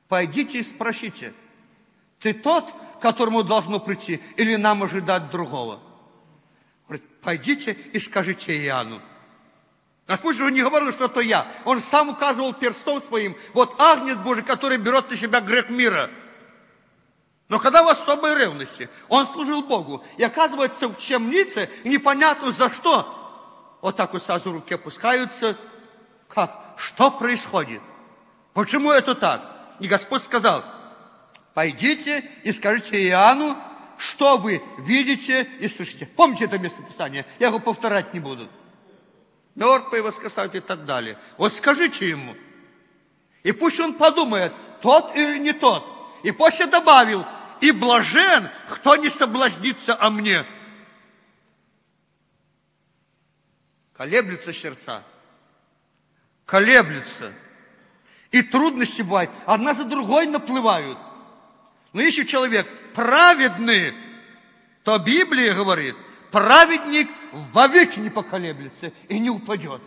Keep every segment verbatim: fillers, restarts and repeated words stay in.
Пойдите и спросите, ты тот, к которому должно прийти, или нам ожидать другого? Говорит, пойдите и скажите Иоанну. Господь же не говорил, что это я. Он сам указывал перстом своим. Вот агнец Божий, который берет на себя грех мира. Но когда в особой ревности, он служил Богу. И оказывается, в темнице, непонятно за что. Вот так вот сразу руки опускаются. Как? Что происходит? Почему это так? И Господь сказал, пойдите и скажите Иоанну, что вы видите и слышите. Помните это местописание? Я его повторять не буду. Мертвые воскресают и так далее. Вот скажите ему. И пусть он подумает, тот или не тот. И после добавил, и блажен, кто не соблазнится о мне. Колеблются сердца. Колеблются. И трудности бывают. Одна за другой наплывают. Но если человек праведный, то Библия говорит, праведник вовеки не поколеблется и не упадет.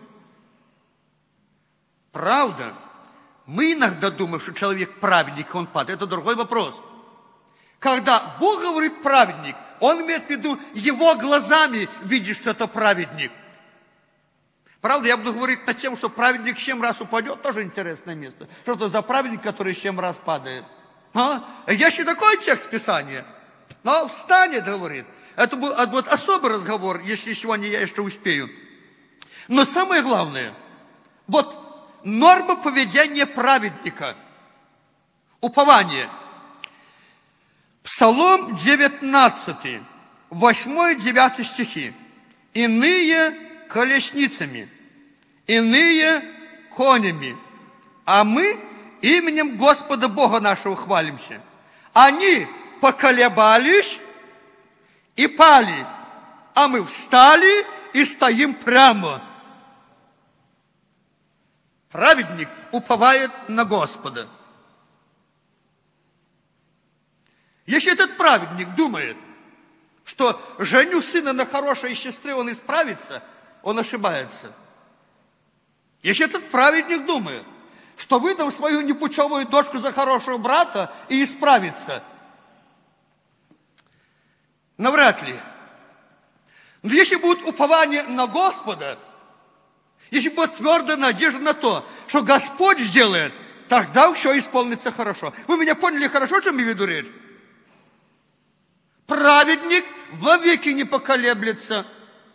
Правда? Мы иногда думаем, что человек праведник, он падает. Это другой вопрос. Когда Бог говорит праведник, он имеет в виду, его глазами видит, что это праведник. Правда, я буду говорить над тем, что праведник семь раз упадет, тоже интересное место. Что это за праведник, который семь раз падает? А? Есть и такой текст Писания. Но встанет, говорит. Это будет особый разговор, если сегодня я еще успею. Но самое главное, вот норма поведения праведника. Упование. Псалом девятнадцатый, восьмой и девятый стихи. Иные колесницами, иные конями, а мы именем Господа Бога нашего хвалимся. Они поколебались и пали, а мы встали и стоим прямо. Праведник уповает на Господа. Если этот праведник думает, что женю сына на хорошей сестре он исправится, он ошибается. Если этот праведник думает, что выдам свою непутевую дочку за хорошего брата и исправится, навряд ли. Но если будет упование на Господа, если будет твердая надежда на то, что Господь сделает, тогда все исполнится хорошо. Вы меня поняли хорошо, о чем я веду речь? Праведник вовеки не поколеблется.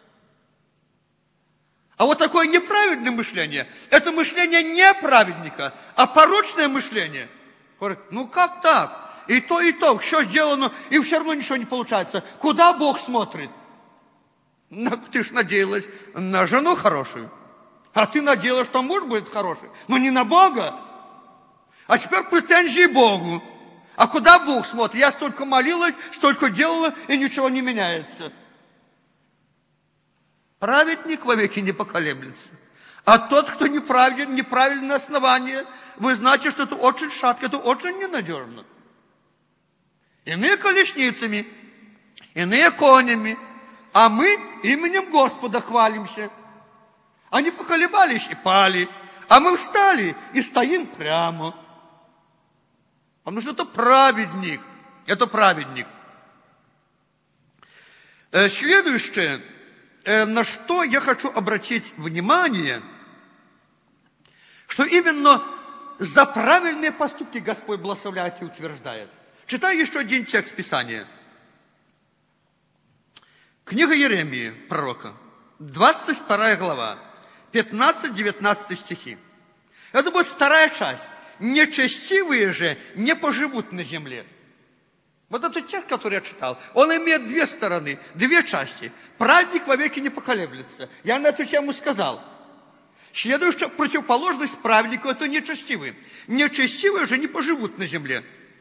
А вот такое неправедное мышление, это мышление не праведника, а порочное мышление. Говорит, ну как так? И то, и то, все сделано, и все равно ничего не получается. Куда Бог смотрит? Ну, ты ж надеялась на жену хорошую. А ты надеялась, что муж будет хороший. Но не на Бога. А теперь претензии Богу. А куда Бог смотрит? Я столько молилась, столько делала, и ничего не меняется. Праведник вовеки не поколеблется. А тот, кто неправеден, неправильное основание, вы знаете, что это очень шатко, это очень ненадежно. Иные колесницами, иные конями, а мы именем Господа хвалимся. Они поколебались и пали, а мы встали и стоим прямо. Потому что это праведник, это праведник. Следующее, на что я хочу обратить внимание, что именно за правильные поступки Господь благословляет и утверждает. Читаю еще один текст Писания. Книга Иеремии, пророка, двадцать вторая глава, пятнадцать-девятнадцать стихи. Это будет вторая часть. Нечестивые же не поживут на земле. Вот этот текст, который я читал, он имеет две стороны, две части. Праведник вовеки не поколеблется. Я на эту тему сказал. Следующая противоположность праведнику – это нечестивые. Нечестивые же не поживут на земле.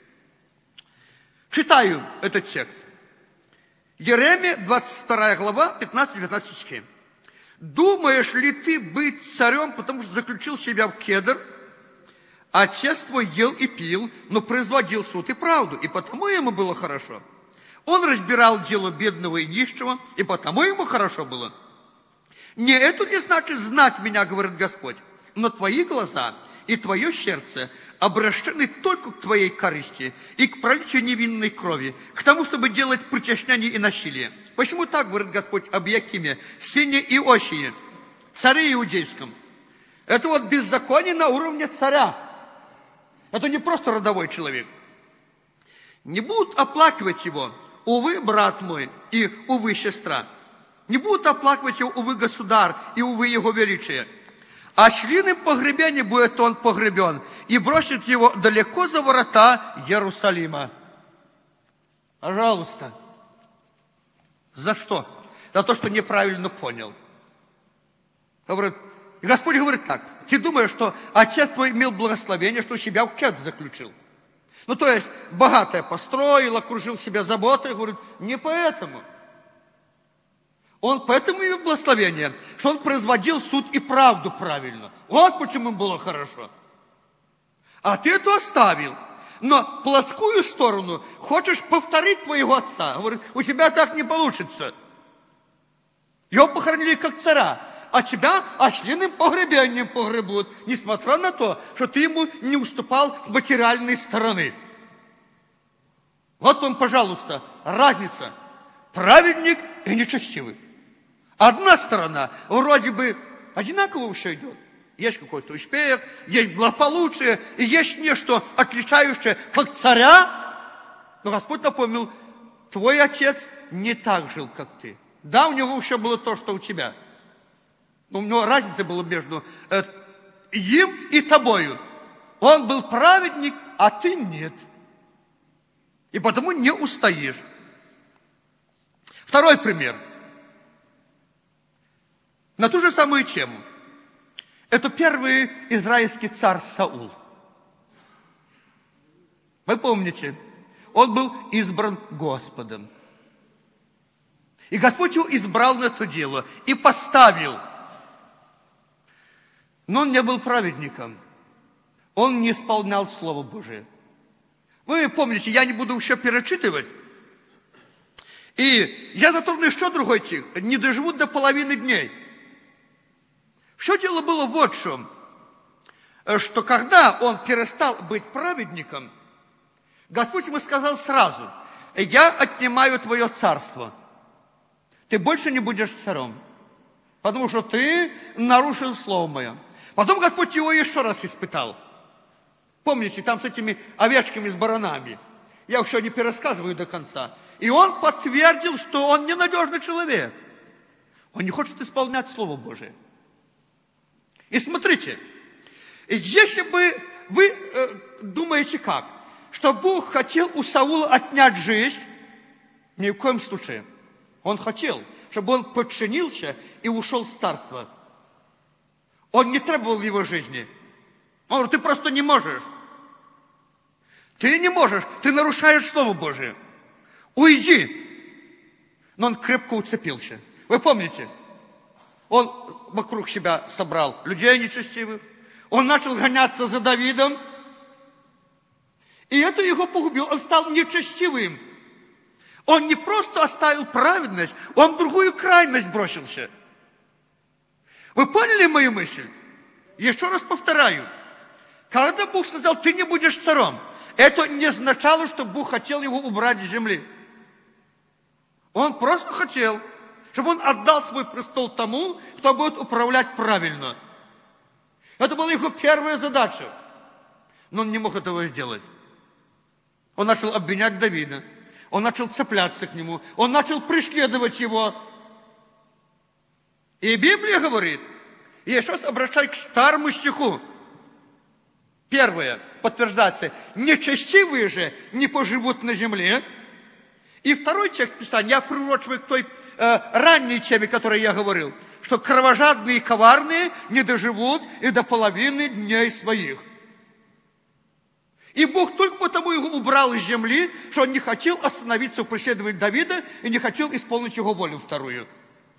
Читаю этот текст. Иеремия, двадцать вторая глава, пятнадцать-девятнадцать стихи. «Думаешь ли ты быть царем, потому что заключил себя в кедр? Отец твой ел и пил, но производил суд и правду, и потому ему было хорошо. Он разбирал дело бедного и нищего, и потому ему хорошо было. Не это не значит знать меня, говорит Господь, но твои глаза и твое сердце обращены только к твоей корысти и к пролитию невинной крови, к тому, чтобы делать притеснение и насилие. Почему так говорит Господь об Якиме, сыне Иосии, царе иудейском? Это вот беззаконие на уровне царя. Это не просто родовой человек. Не будут оплакивать его, увы, брат мой, и увы, сестра. Не будут оплакивать его, увы, государь, и увы, его величие. А члиным погребения будет он погребен, и бросит его далеко за ворота Иерусалима. Пожалуйста. За что? За то, что неправильно понял. Говорит, Господь говорит так. Ты думаешь, что отец твой имел благословение, что себя в кет заключил? Ну, то есть, богатое построил, окружил себя заботой. Говорит, не поэтому. Он поэтому имел благословение, что он производил суд и правду правильно. Вот почему было хорошо. А ты это оставил. Но плотскую сторону хочешь повторить твоего отца. Говорит, у тебя так не получится. Его похоронили как царя, а тебя ослиным погребением погребут, несмотря на то, что ты ему не уступал с материальной стороны. Вот вам, пожалуйста, разница. Праведник и нечестивый. Одна сторона вроде бы одинаково все идет. Есть какой-то успех, есть благополучие, и есть нечто отличающее, как царя. Но Господь напомнил, твой отец не так жил, как ты. Да, у него еще было то, что у тебя. Но у него разница была между э, им и тобою. Он был праведник, а ты нет. И потому не устоишь. Второй пример. На ту же самую тему. Это первый израильский царь Саул. Вы помните, он был избран Господом. И Господь его избрал на это дело и поставил. Но он не был праведником. Он не исполнял Слово Божие. Вы помните, я не буду еще перечитывать. И я затрону еще другой стих. Не доживут до половины дней. Все дело было вот в чем. Что когда он перестал быть праведником, Господь ему сказал сразу, я отнимаю твое царство. Ты больше не будешь царем. Потому что ты нарушил слово мое. Потом Господь его еще раз испытал. Помните, там с этими овечками, с баранами. Я еще не пересказываю до конца. И он подтвердил, что он ненадежный человек. Он не хочет исполнять Слово Божие. И смотрите, если бы вы э, думаете как, что Бог хотел у Саула отнять жизнь, ни в коем случае. Он хотел, чтобы он подчинился и ушел с царства. Он не требовал его жизни. Он говорит, ты просто не можешь. Ты не можешь, ты нарушаешь Слово Божие. Уйди. Но он крепко уцепился. Вы помните? Он вокруг себя собрал людей нечестивых. Он начал гоняться за Давидом. И это его погубило. Он стал нечестивым. Он не просто оставил праведность, он в другую крайность бросился. Вы поняли мою мысль? Еще раз повторяю. Когда Бог сказал, ты не будешь царем, это не означало, что Бог хотел его убрать с земли. Он просто хотел, чтобы он отдал свой престол тому, кто будет управлять правильно. Это была его первая задача. Но он не мог этого сделать. Он начал обвинять Давида. Он начал цепляться к нему. Он начал преследовать его. И Библия говорит, я сейчас обращаюсь к старому стиху. Первое, подтверждается, нечестивые же не поживут на земле. И второй текст Писания, я пророчиваю к той э, ранней теме, о которой я говорил, что кровожадные и коварные не доживут и до половины дней своих. И Бог только потому его убрал из земли, что он не хотел остановиться в преследовании Давида и не хотел исполнить его волю вторую.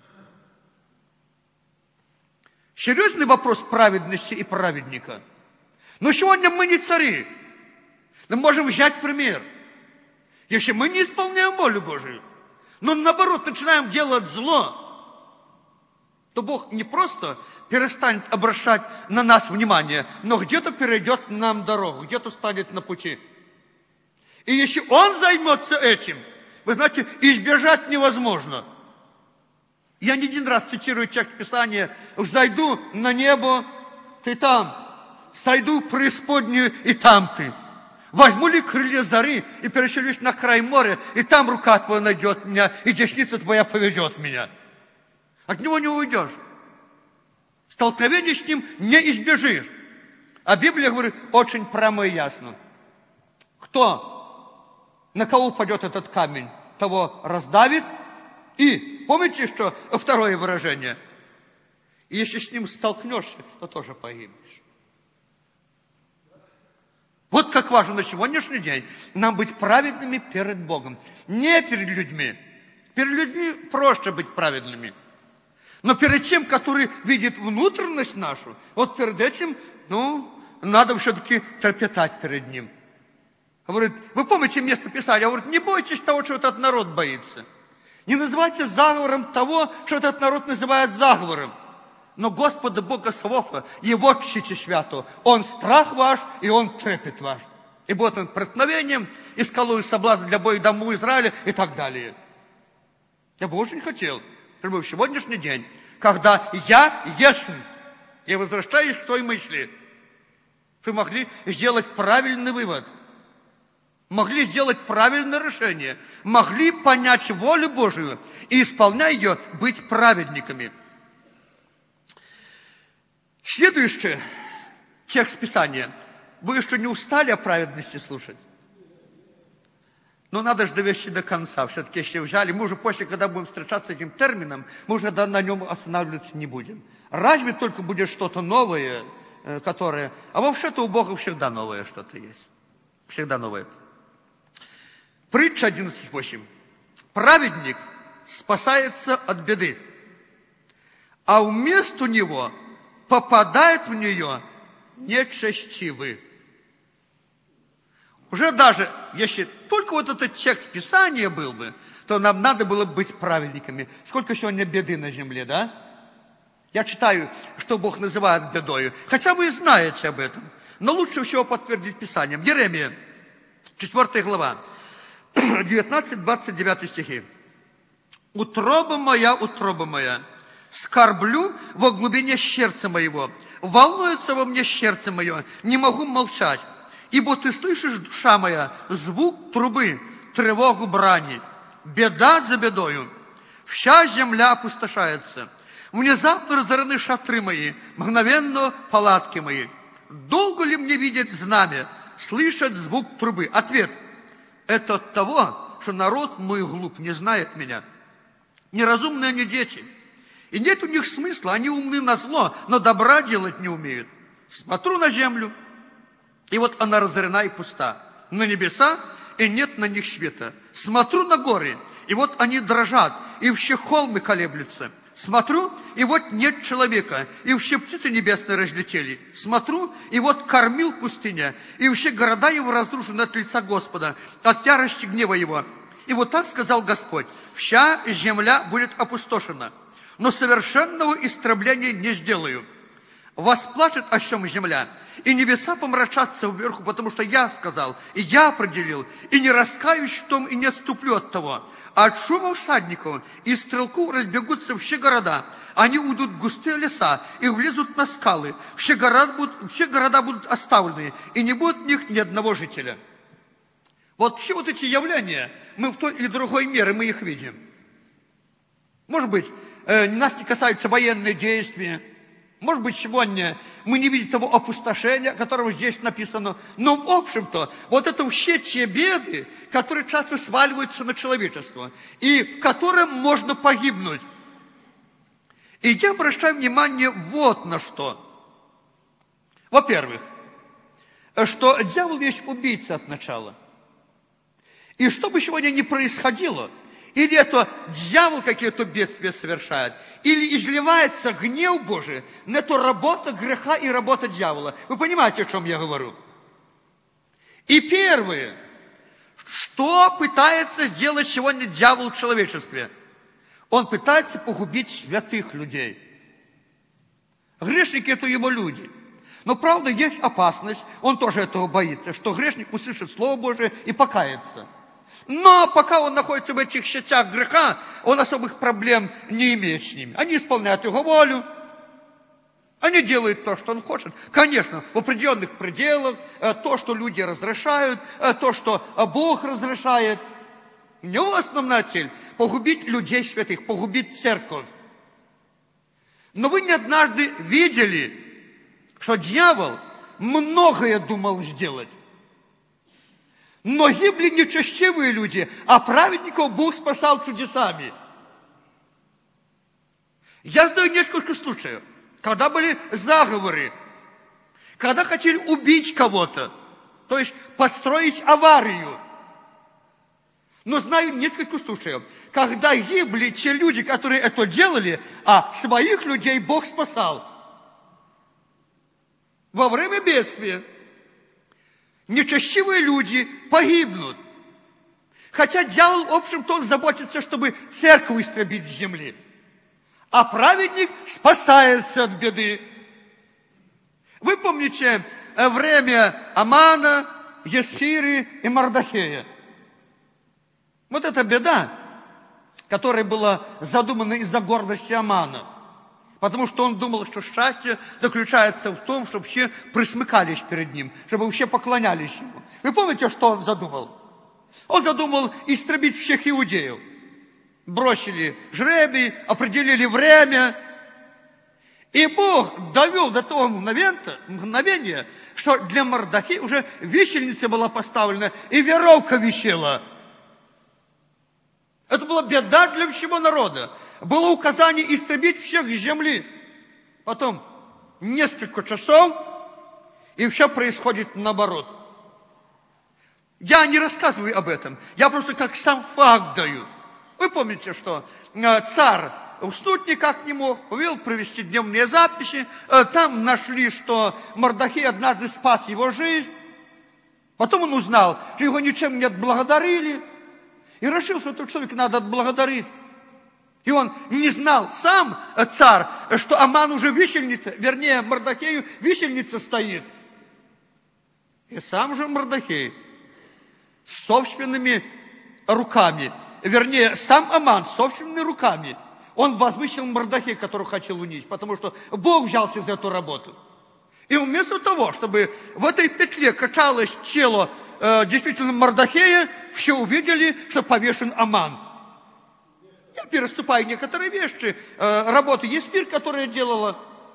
Серьезный вопрос праведности и праведника. Но сегодня мы не цари. Мы можем взять пример. Если мы не исполняем волю Божию, но наоборот начинаем делать зло, то Бог не просто перестанет обращать на нас внимание, но где-то перейдет нам дорогу, где-то станет на пути. И если Он займется этим, вы знаете, избежать невозможно. Я не один раз цитирую текст Писания: «Взойду на небо, ты там, сойду в преисподнюю, и там ты. Возьму ли крылья зари и переселюсь на край моря, и там рука твоя найдет меня, и десница твоя поведет меня». От Него не уйдешь. Столкновение с Ним не избежишь. А Библия говорит очень прямо и ясно. Кто, на кого упадет этот камень, того раздавит. И помните, что второе выражение? Если с ним столкнешься, то тоже погибнешь. Вот как важно на сегодняшний день нам быть праведными перед Богом. Не перед людьми. Перед людьми проще быть праведными. Но перед тем, который видит внутренность нашу, вот перед этим, ну, надо все-таки трепетать перед Ним. Говорит, вы помните место Писания? Говорит, не бойтесь того, что этот народ боится. Не называйте заговором того, что этот народ называет заговором. Но Господа Бога Саваофа, Его чтите свято. Он страх ваш, и Он трепет ваш. И будет Он преткновением, и скалой соблазн для боя дому Израиля, и так далее. Я бы очень хотел, чтобы в сегодняшний день, когда я есть, я возвращаюсь к той мысли, вы могли сделать правильный вывод, могли сделать правильное решение, могли понять волю Божию и, исполняя ее, быть праведниками. Следующий текст Писания. Вы еще не устали о праведности слушать? Но надо же довести до конца. Все-таки если взяли, мы уже после, когда будем встречаться с этим термином, мы уже на нем останавливаться не будем. Разве только будет что-то новое, которое... А вообще-то у Бога всегда новое что-то есть. Всегда новое. Притча одиннадцать восемь. Праведник спасается от беды, а вместо него попадает в нее нечестивый. Уже даже, если только вот этот текст Писания был бы, то нам надо было быть праведниками. Сколько сегодня беды на земле, да? Я читаю, что Бог называет бедою. Хотя вы знаете об этом. Но лучше всего подтвердить Писанием. Еремия, четвёртая глава. девятнадцать двадцать девять стихи. «Утроба моя, утроба моя, скорблю во глубине сердца моего, волнуется во мне сердце мое, не могу молчать. Ибо ты слышишь, душа моя, звук трубы, тревогу брани, беда за бедою. Вся земля опустошается. Внезапно разорены шатры мои, мгновенно палатки мои. Долго ли мне видеть знамя, слышать звук трубы?» Ответ. Это от того, что народ мой глуп, не знает меня. Неразумные они дети. И нет у них смысла, они умны на зло, но добра делать не умеют. Смотрю на землю, и вот она разорена и пуста. На небеса, и нет на них света. Смотрю на горы, и вот они дрожат, и все холмы колеблются. Смотрю, и вот нет человека, и все птицы небесные разлетели. Смотрю, и вот кормил пустыня, и все города его разрушены от лица Господа, от ярости гнева его. И вот так сказал Господь: вся земля будет опустошена, но совершенного истребления не сделаю. Восплачет о всем земля, и небеса помрачатся вверху, потому что я сказал, и я определил, и не раскаюсь в том, и не отступлю от того. А от шума всадников и стрелков разбегутся все города. Они уйдут в густые леса и влезут на скалы. Все города будут, все города будут оставлены, и не будет в них ни одного жителя. Вот все вот эти явления, мы в той или другой мере, мы их видим. Может быть, э, нас не касаются военные действия. Может быть, сегодня мы не видим того опустошения, о котором здесь написано. Но, в общем-то, вот это все те беды, которые часто сваливаются на человечество, и в котором можно погибнуть. И я обращаю внимание вот на что. Во-первых, что дьявол есть убийца от начала. И что бы сегодня ни происходило, или это дьявол какие-то бедствия совершает, или изливается гнев Божий, на то работа греха и работа дьявола. Вы понимаете, о чем я говорю? И первое, что пытается сделать сегодня дьявол в человечестве? Он пытается погубить святых людей. Грешники – это его люди. Но, правда, есть опасность, он тоже этого боится, что грешник услышит Слово Божие и покается. Но пока он находится в этих сетях греха, он особых проблем не имеет с ними. Они исполняют его волю, они делают то, что он хочет. Конечно, в определенных пределах, то, что люди разрешают, то, что Бог разрешает. У него основная цель – погубить людей святых, погубить церковь. Но вы не однажды видели, что дьявол многое думал сделать. Но гибли нечестивые люди, а праведников Бог спасал чудесами. Я знаю несколько случаев, когда были заговоры, когда хотели убить кого-то, то есть построить аварию. Но знаю несколько случаев, когда гибли те люди, которые это делали, а своих людей Бог спасал. Во время бедствия нечестивые люди погибнут. Хотя дьявол, в общем-то, он заботится, чтобы церковь истребить с земли. А праведник спасается от беды. Вы помните время Амана, Есхиры и Мардахея? Вот эта беда, которая была задумана из-за гордости Амана. Потому что он думал, что счастье заключается в том, чтобы все присмыкались перед ним, чтобы все поклонялись ему. Вы помните, что он задумал? Он задумал истребить всех иудеев. Бросили жребий, определили время. И Бог довел до того мгновения, что для Мардахея уже висельница была поставлена, и веревка висела. Это была беда для всего народа. Было указание истребить всех с земли. Потом несколько часов, и все происходит наоборот. Я не рассказываю об этом. Я просто как сам факт даю. Вы помните, что царь уснуть никак не мог, повел провести дневные записи. Там нашли, что Мардахей однажды спас его жизнь. Потом он узнал, что его ничем не отблагодарили. И решил, что этого человека надо отблагодарить. И он не знал сам, царь, что Аман уже висельница, вернее, Мардахею висельница стоит. И сам же Мардахей собственными руками, вернее, сам Аман собственными руками, он возвысил Мардахея, которого хотел унизить, потому что Бог взялся за эту работу. И вместо того, чтобы в этой петле качалось тело э, действительно Мардахея, все увидели, что повешен Аман. Я переступаю некоторые вещи, э, работу Есфир, которая делала.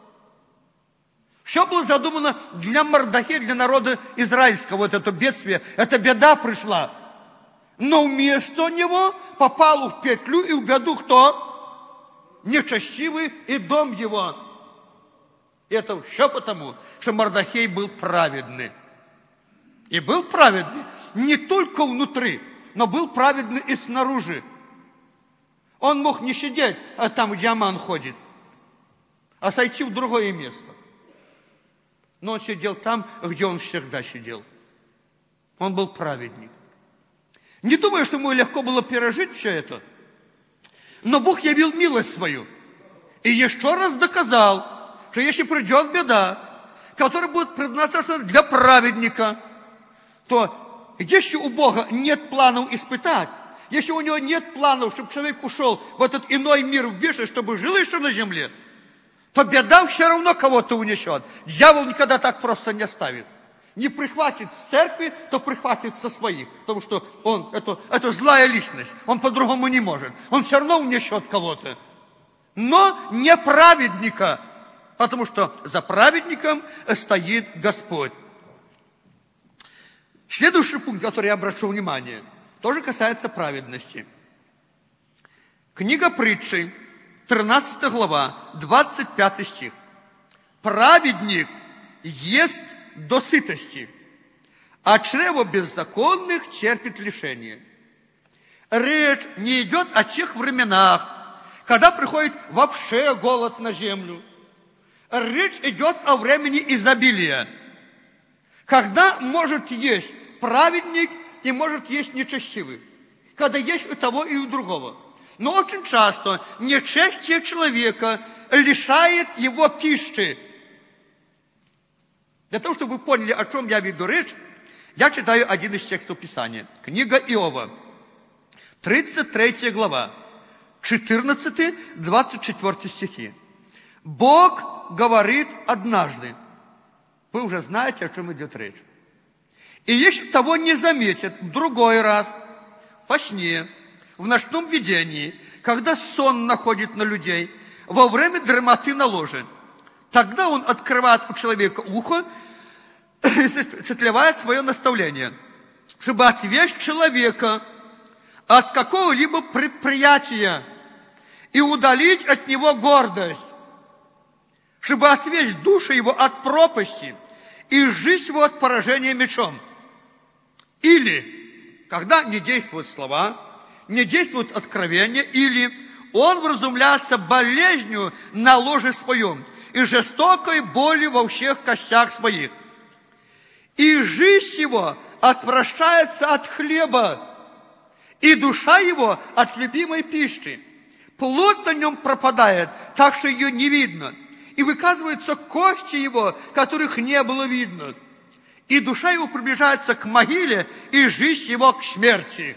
Все было задумано для Мардахея, для народа израильского, вот это бедствие, эта беда пришла. Но вместо него попал в петлю и в беду кто? Нечестивый и дом его. И это все потому, что Мардахей был праведный. И был праведный не только внутри, но был праведный и снаружи. Он мог не сидеть там, где Аман ходит, а сойти в другое место. Но он сидел там, где он всегда сидел. Он был праведник. Не думаю, что ему легко было пережить все это. Но Бог явил милость свою. И еще раз доказал, что если придет беда, которая будет предназначена для праведника, то если у Бога нет планов испытать, если у него нет планов, чтобы человек ушел в этот иной мир в вечность, чтобы жил еще на земле, то беда все равно кого-то унесет. Дьявол никогда так просто не оставит. Не прихватит с церкви, то прихватит со своих. Потому что он, это, это злая личность. Он по-другому не может. Он все равно унесет кого-то. Но не праведника. Потому что за праведником стоит Господь. Следующий пункт, который я обращу внимание, тоже касается праведности. Книга Притчи, тринадцатая глава, двадцать пятый стих. Праведник ест до сытости, а чрево беззаконных терпит лишение. Речь не идет о тех временах, когда приходит вообще голод на землю. Речь идет о времени изобилия, когда может есть праведник и может есть нечестивый, когда есть у того и у другого. Но очень часто нечестие человека лишает его пищи. Для того, чтобы вы поняли, о чем я веду речь, я читаю один из текстов Писания. Книга Иова, тридцать третья глава, четырнадцатый двадцать четвёртый стихи. Бог говорит однажды. Вы уже знаете, о чем идет речь. И если того не заметят в другой раз, во сне, в ночном видении, когда сон находит на людей, во время дремоты на ложе, тогда он открывает у человека ухо и запечатлевает свое наставление, чтобы отвлечь человека от какого-либо предприятия и удалить от него гордость, чтобы отвлечь душу его от пропасти и жизнь его от поражения мечом. Или, когда не действуют слова, не действует откровение, или он вразумляется болезнью на ложе своем и жестокой болью во всех костях своих. И жизнь его отвращается от хлеба, и душа его от любимой пищи. Плоть на нем пропадает, так что ее не видно, и выказываются кости его, которых не было видно. И душа его приближается к могиле, и жизнь его к смерти.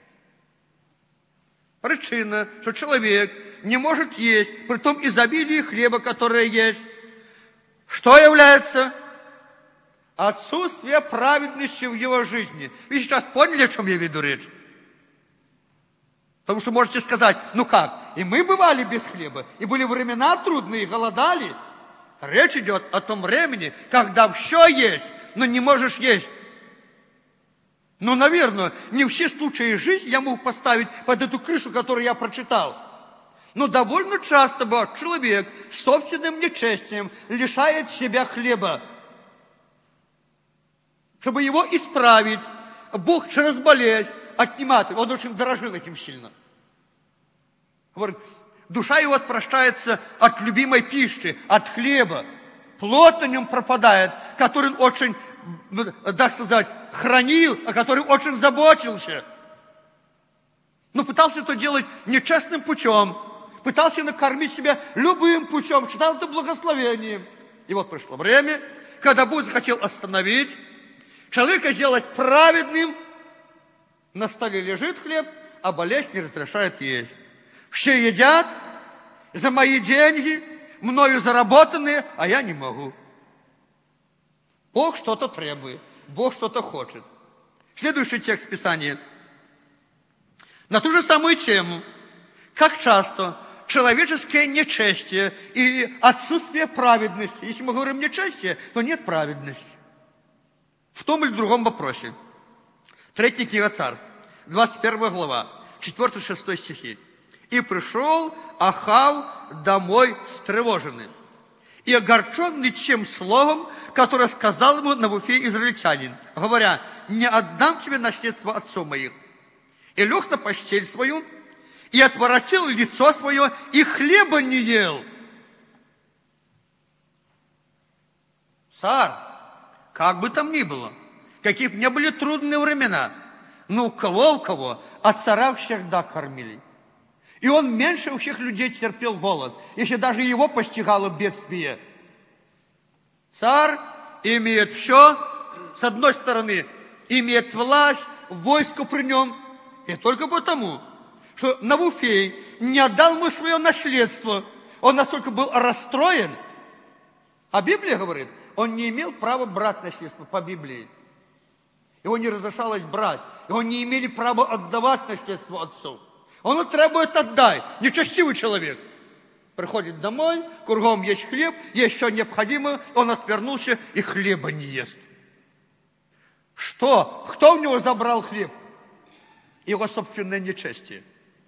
Причина, что человек не может есть, при том изобилии хлеба, которое есть, что является? Отсутствие праведности в его жизни. Вы сейчас поняли, о чем я веду речь? Потому что можете сказать, ну как, и мы бывали без хлеба, и были времена трудные, голодали. Речь идет о том времени, когда все есть, но не можешь есть. Ну, наверное, не все случаи жизни я мог поставить под эту крышу, которую я прочитал. Но довольно часто бывает, человек с собственным нечестием лишает себя хлеба. Чтобы его исправить, Бог через болезнь отнимает. Он очень дорожил этим сильно. Говорит, душа его отвращается от любимой пищи, от хлеба. Плоть на нем пропадает, который он очень, так сказать, хранил, о котором очень заботился. Но пытался это делать нечестным путем. Пытался накормить себя любым путем. Считал это благословением. И вот пришло время, когда Бог захотел остановить, человека сделать праведным. На столе лежит хлеб, а болезнь не разрешает есть. Все едят за мои деньги, мною заработанные, а я не могу. Бог что-то требует, Бог что-то хочет. Следующий текст Писания. На ту же самую тему. Как часто человеческое нечестие или отсутствие праведности. Если мы говорим нечестие, то нет праведности. В том или другом вопросе. Третья книга Царств, двадцать первая глава, четвёртый-шестой стихи. «И пришел Ахав домой встревоженный и огорченный тем словом, которое сказал ему Навуфей израильтянин, говоря, не отдам тебе наследство отцов моих. И лег на постель свою, и отворотил лицо свое, и хлеба не ел». Царь, как бы там ни было, какие бы ни были трудные времена, но у кого, у кого, а царя всегда кормили. И он меньше у всех людей терпел голод, если даже его постигало бедствие. Царь имеет все, с одной стороны, имеет власть, войско при нем, и только потому, что Навуфей не отдал ему свое наследство. Он настолько был расстроен. А Библия говорит, он не имел права брать наследство по Библии. Его не разрешалось брать. Его не имели права отдавать наследство отцу. Он требует отдай. Нечестивый человек. Приходит домой, кругом есть хлеб, есть все необходимое. Он отвернулся и хлеба не ест. Что? Кто у него забрал хлеб? Его собственное нечестие.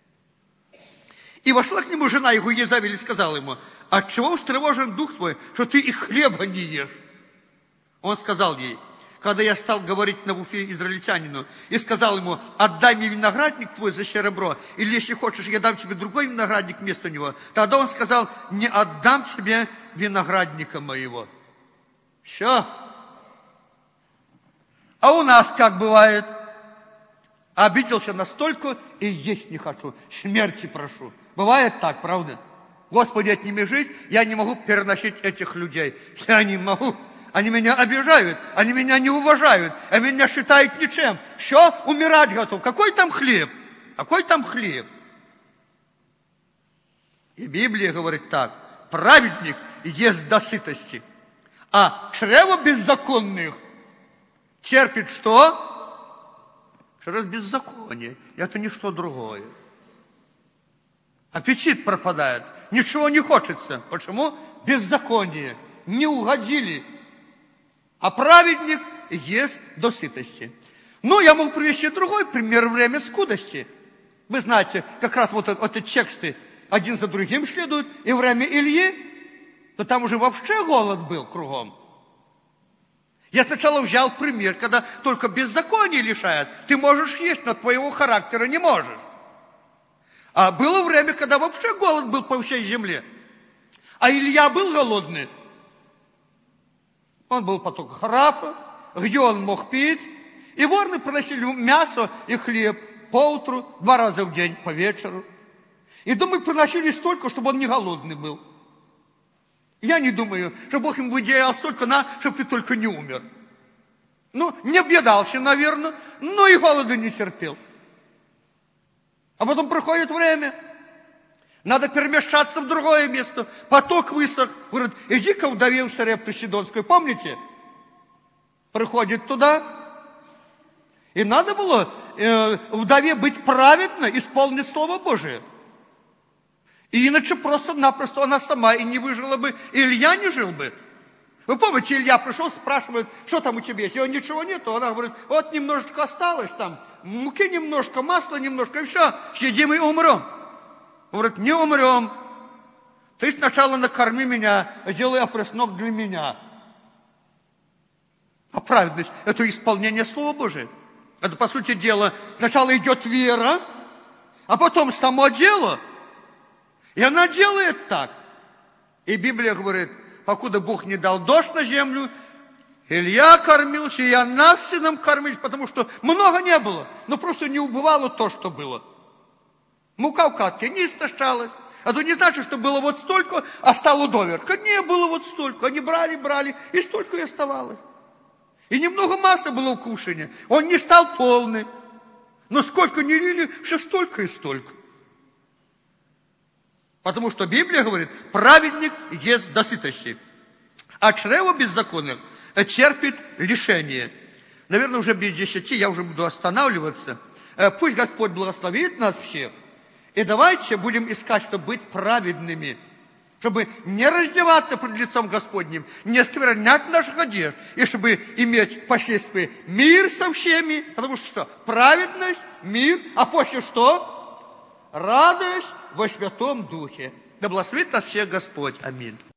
И вошла к нему жена его, Езавель, и сказала ему, отчего встревожен дух твой, что ты и хлеба не ешь? Он сказал ей, когда я стал говорить Навуфею израильтянину, и сказал ему, отдай мне виноградник твой за серебро, или если хочешь, я дам тебе другой виноградник вместо него. Тогда он сказал, не отдам тебе виноградника моего. Все. А у нас как бывает? Обиделся настолько, и есть не хочу, смерти прошу. Бывает так, правда? Господи, отними жизнь, я не могу переносить этих людей. Я не могу. Они меня обижают, они меня не уважают, они меня считают ничем. Все, умирать готов. Какой там хлеб? Какой там хлеб? И Библия говорит так: праведник ест до сытости, а чрево беззаконных терпит что? Через беззаконие. Это ничто другое. Аппетит пропадает, ничего не хочется. Почему? Беззаконие. Не угодили. А праведник ест до сытости. Ну, я могу привести другой пример: время скудости. Вы знаете, как раз вот эти тексты один за другим следуют. И время Ильи, то там уже вообще голод был кругом. Я сначала взял пример, когда только беззаконие лишает. Ты можешь есть, но твоего характера не можешь. А было время, когда вообще голод был по всей земле. А Илья был голодный. Он был поток Харафа, где он мог пить. И ворны приносили мясо и хлеб поутру, два раза в день, по вечеру. И, думаю, приносили столько, чтобы он не голодный был. Я не думаю, что Бог ему выделял столько, на, чтобы ты только не умер. Ну, не объедался, наверное, но и голода не терпел. А потом проходит время. Надо перемещаться в другое место. Поток высох. Говорит, иди-ка вдове в Сарепту Сидонскую. Помните? Приходит туда. И надо было э, вдове быть праведно, исполнить Слово Божие. И иначе просто-напросто она сама и не выжила бы, и Илья не жил бы. Вы помните, Илья пришел, спрашивает, что там у тебя есть? И он ничего нету. Она говорит, вот немножечко осталось там, муки немножко, масла немножко, и все, съедим и умрем. Он говорит, не умрем. Ты сначала накорми меня, сделай опреснок для меня. А праведность – это исполнение Слова Божия. Это, по сути дела, сначала идет вера, а потом само дело. И она делает так. И Библия говорит, покуда Бог не дал дождь на землю, Илья кормился, и я нас с сыном кормить, потому что много не было, но просто не убывало то, что было. Мука в катке не истощалась. А то не значит, что было вот столько, а стало доверха. Не было вот столько. Они брали, брали, и столько и оставалось. И немного масла было в кушании. Он не стал полный. Но сколько не лили, все столько и столько. Потому что Библия говорит, праведник ест до сытости, а чрево беззаконных терпит лишение. Наверное, уже без десяти я уже буду останавливаться. Пусть Господь благословит нас всех. И давайте будем искать, чтобы быть праведными, чтобы не раздеваться пред лицом Господним, не осквернять наших одежд, и чтобы иметь впоследствии мир со всеми, потому что что? Праведность, мир, а после что? Радость во Святом Духе. Да благословит нас всех Господь. Аминь.